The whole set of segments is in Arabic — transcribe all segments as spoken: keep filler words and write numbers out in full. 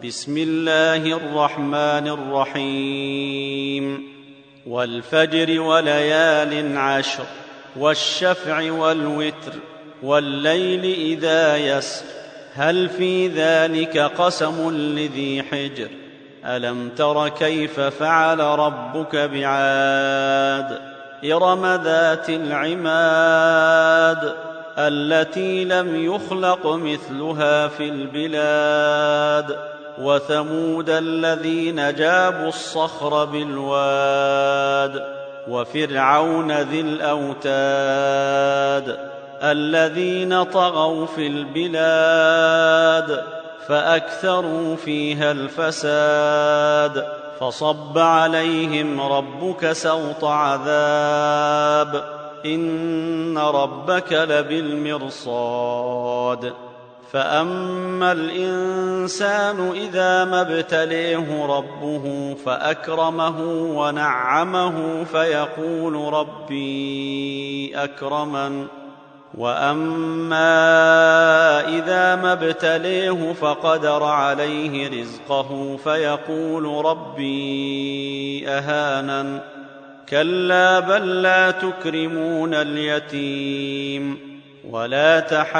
بسم الله الرحمن الرحيم والفجر وليال عشر والشفع والوتر والليل إذا يسر هل في ذلك قسم لذي حجر ألم تر كيف فعل ربك بعاد إرم ذات العماد التي لم يخلق مثلها في البلاد وثمود الذين جابوا الصخر بالواد وفرعون ذي الأوتاد الذين طغوا في البلاد فأكثروا فيها الفساد فصب عليهم ربك سوط عذاب إن ربك لبالمرصاد فأما الإنسان إذا ما ابتليه ربه فأكرمه ونعمه فيقول ربي أكرمن وأما إذا ما ابتليه فقدر عليه رزقه فيقول ربي أهانن كلا بل لا تكرمون اليتيم ولا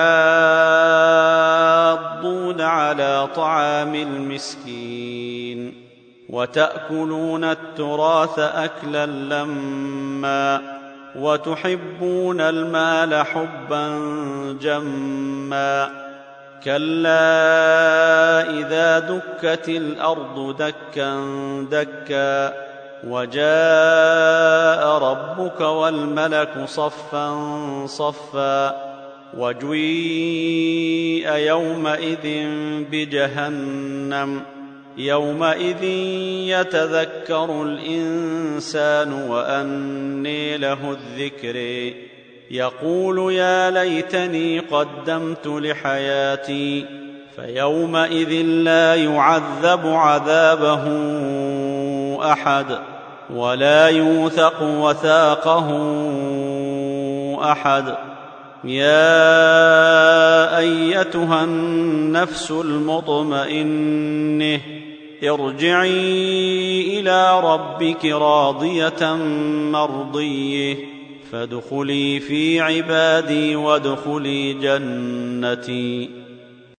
تحاضون على طعام المسكين وتأكلون التراث أكلا لما وتحبون المال حبا جما كلا إذا دكت الأرض دكا دكا وجاء ربك والملك صفا صفا وجيء يومئذ بجهنم يومئذ يتذكر الإنسان وأنى له الذكر يقول يا ليتني قدمت لحياتي فيومئذ لا يعذب عذابه أحد ولا يوثق وثاقه أحد يا أيتها النفس المطمئنة ارجعي إلى ربك راضية مرضية فادخلي في عبادي وادخلي جنتي